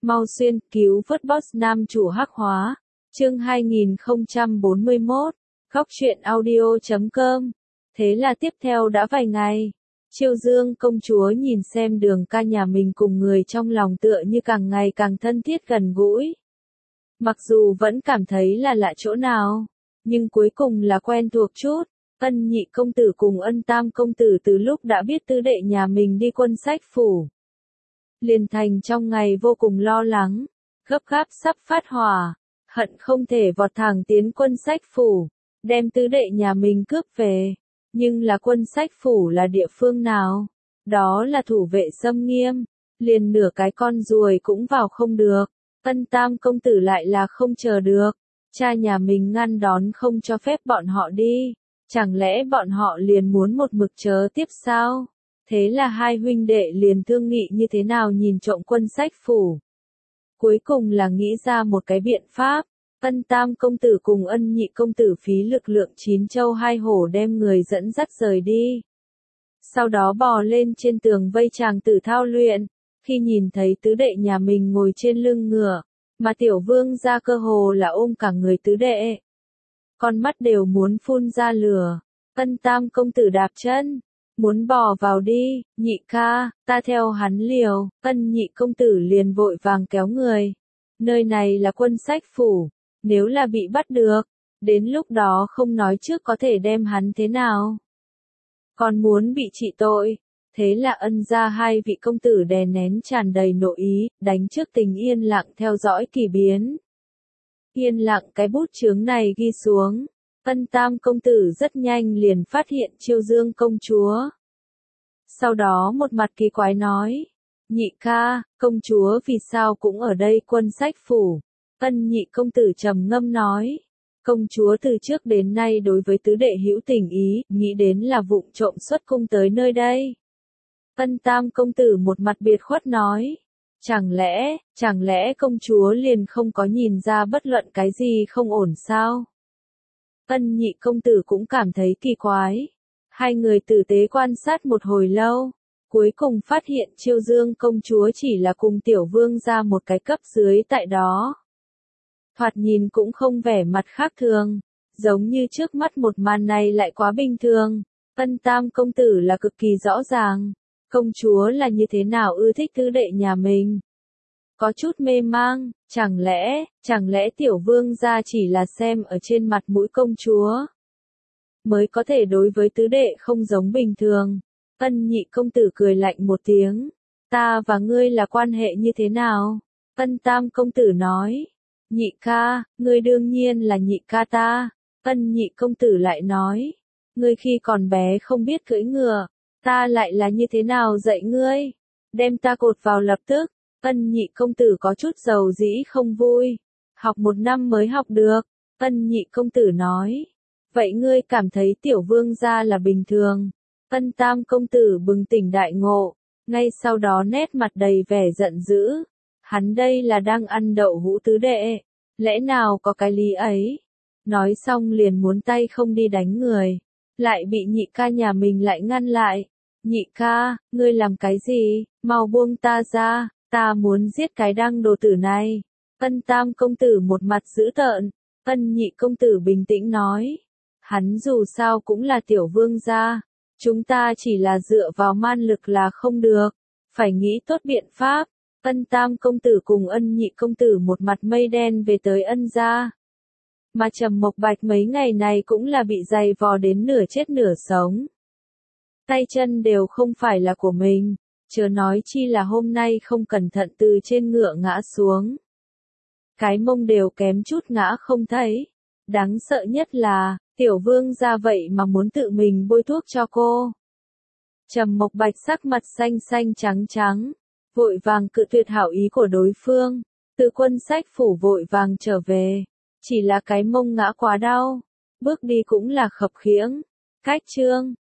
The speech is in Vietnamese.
Mau xuyên, cứu vớt boss nam chủ hắc hóa. Chương 2041, Góc truyện audio.com. Thế là tiếp theo đã vài ngày, Chiêu Dương công chúa nhìn xem Đường Ca nhà mình cùng người trong lòng tựa như càng ngày càng thân thiết gần gũi. Mặc dù vẫn cảm thấy là lạ chỗ nào, nhưng cuối cùng là quen thuộc chút. Ân nhị công tử cùng Ân tam công tử từ lúc đã biết tứ đệ nhà mình đi Quân Sách phủ, liền thành trong ngày vô cùng lo lắng, gấp gáp sắp phát hỏa, hận không thể vọt thẳng tiến Quân Sách phủ, đem tứ đệ nhà mình cướp về. Nhưng là Quân Sách phủ là địa phương nào? Đó là thủ vệ xâm nghiêm, liền nửa cái con ruồi cũng vào không được. Ân tam công tử lại là không chờ được, cha nhà mình ngăn đón không cho phép bọn họ đi, chẳng lẽ bọn họ liền muốn một mực chờ tiếp sao? Thế là hai huynh đệ liền thương nghị như thế nào nhìn trộm Quân Sách phủ. Cuối cùng là nghĩ ra một cái biện pháp. Ân tam công tử cùng Ân nhị công tử phí lực lượng 9 châu 2 hổ đem người dẫn dắt rời đi. Sau đó bò lên trên tường vây chàng tử thao luyện, khi nhìn thấy tứ đệ nhà mình ngồi trên lưng ngựa, mà tiểu vương ra cơ hồ là ôm cả người tứ đệ. Con mắt đều muốn phun ra lửa, Ân tam công tử đạp chân, muốn bò vào đi, nhị ca, ta theo hắn liều, Ân nhị công tử liền vội vàng kéo người. Nơi này là Quân Sách phủ. Nếu là bị bắt được, đến lúc đó không nói trước có thể đem hắn thế nào. Còn muốn bị trị tội, thế là Ân gia hai vị công tử đè nén tràn đầy nội ý, đánh trước tình yên lặng theo dõi kỳ biến. Yên lặng cái bút chướng này ghi xuống, Ân tam công tử rất nhanh liền phát hiện Chiêu Dương công chúa. Sau đó một mặt kỳ quái nói, nhị ca, công chúa vì sao cũng ở đây Quân Sách phủ. Ân nhị công tử trầm ngâm nói, công chúa từ trước đến nay đối với tứ đệ hữu tình ý, nghĩ đến là vụng trộm xuất cung tới nơi đây. Ân tam công tử một mặt biệt khuất nói, chẳng lẽ công chúa liền không có nhìn ra bất luận cái gì không ổn sao? Ân nhị công tử cũng cảm thấy kỳ quái. Hai người tử tế quan sát một hồi lâu, cuối cùng phát hiện Chiêu Dương công chúa chỉ là cùng tiểu vương ra một cái cấp dưới tại đó. Thoạt nhìn cũng không vẻ mặt khác thường, giống như trước mắt một màn này lại quá bình thường. Ân tam công tử là cực kỳ rõ ràng, công chúa là như thế nào ưa thích tứ đệ nhà mình. Có chút mê mang, chẳng lẽ tiểu vương gia chỉ là xem ở trên mặt mũi công chúa, mới có thể đối với tứ đệ không giống bình thường. Ân nhị công tử cười lạnh một tiếng, ta và ngươi là quan hệ như thế nào? Ân tam công tử nói, nhị ca, ngươi đương nhiên là nhị ca ta. Ân nhị công tử lại nói, ngươi khi còn bé không biết cưỡi ngựa, ta lại là như thế nào dạy ngươi? Đem ta cột vào lập tức. Ân nhị công tử có chút dầu dĩ không vui, học 1 năm mới học được. Ân nhị công tử nói, vậy ngươi cảm thấy tiểu vương gia là bình thường? Ân tam công tử bừng tỉnh đại ngộ, ngay sau đó nét mặt đầy vẻ giận dữ. Hắn đây là đang ăn đậu hũ tứ đệ, lẽ nào có cái lý ấy? Nói xong liền muốn tay không đi đánh người, lại bị nhị ca nhà mình lại ngăn lại. Nhị ca, ngươi làm cái gì? Mau buông ta ra, ta muốn giết cái đăng đồ tử này. Ân tam công tử một mặt dữ tợn, Ân nhị công tử bình tĩnh nói, hắn dù sao cũng là tiểu vương gia, chúng ta chỉ là dựa vào man lực là không được, phải nghĩ tốt biện pháp. Ân tam công tử cùng Ân nhị công tử một mặt mây đen về tới Ân gia. Mà Trầm Mộc Bạch mấy ngày này cũng là bị giày vò đến nửa chết nửa sống. Tay chân đều không phải là của mình, chớ nói chi là hôm nay không cẩn thận từ trên ngựa ngã xuống. Cái mông đều kém chút ngã không thấy. Đáng sợ nhất là, tiểu vương ra vậy mà muốn tự mình bôi thuốc cho cô. Trầm Mộc Bạch sắc mặt xanh xanh trắng trắng, vội vàng cự tuyệt hảo ý của đối phương, từ Quân Sách phủ vội vàng trở về, chỉ là cái mông ngã quá đau, bước đi cũng là khập khiễng. Cách chương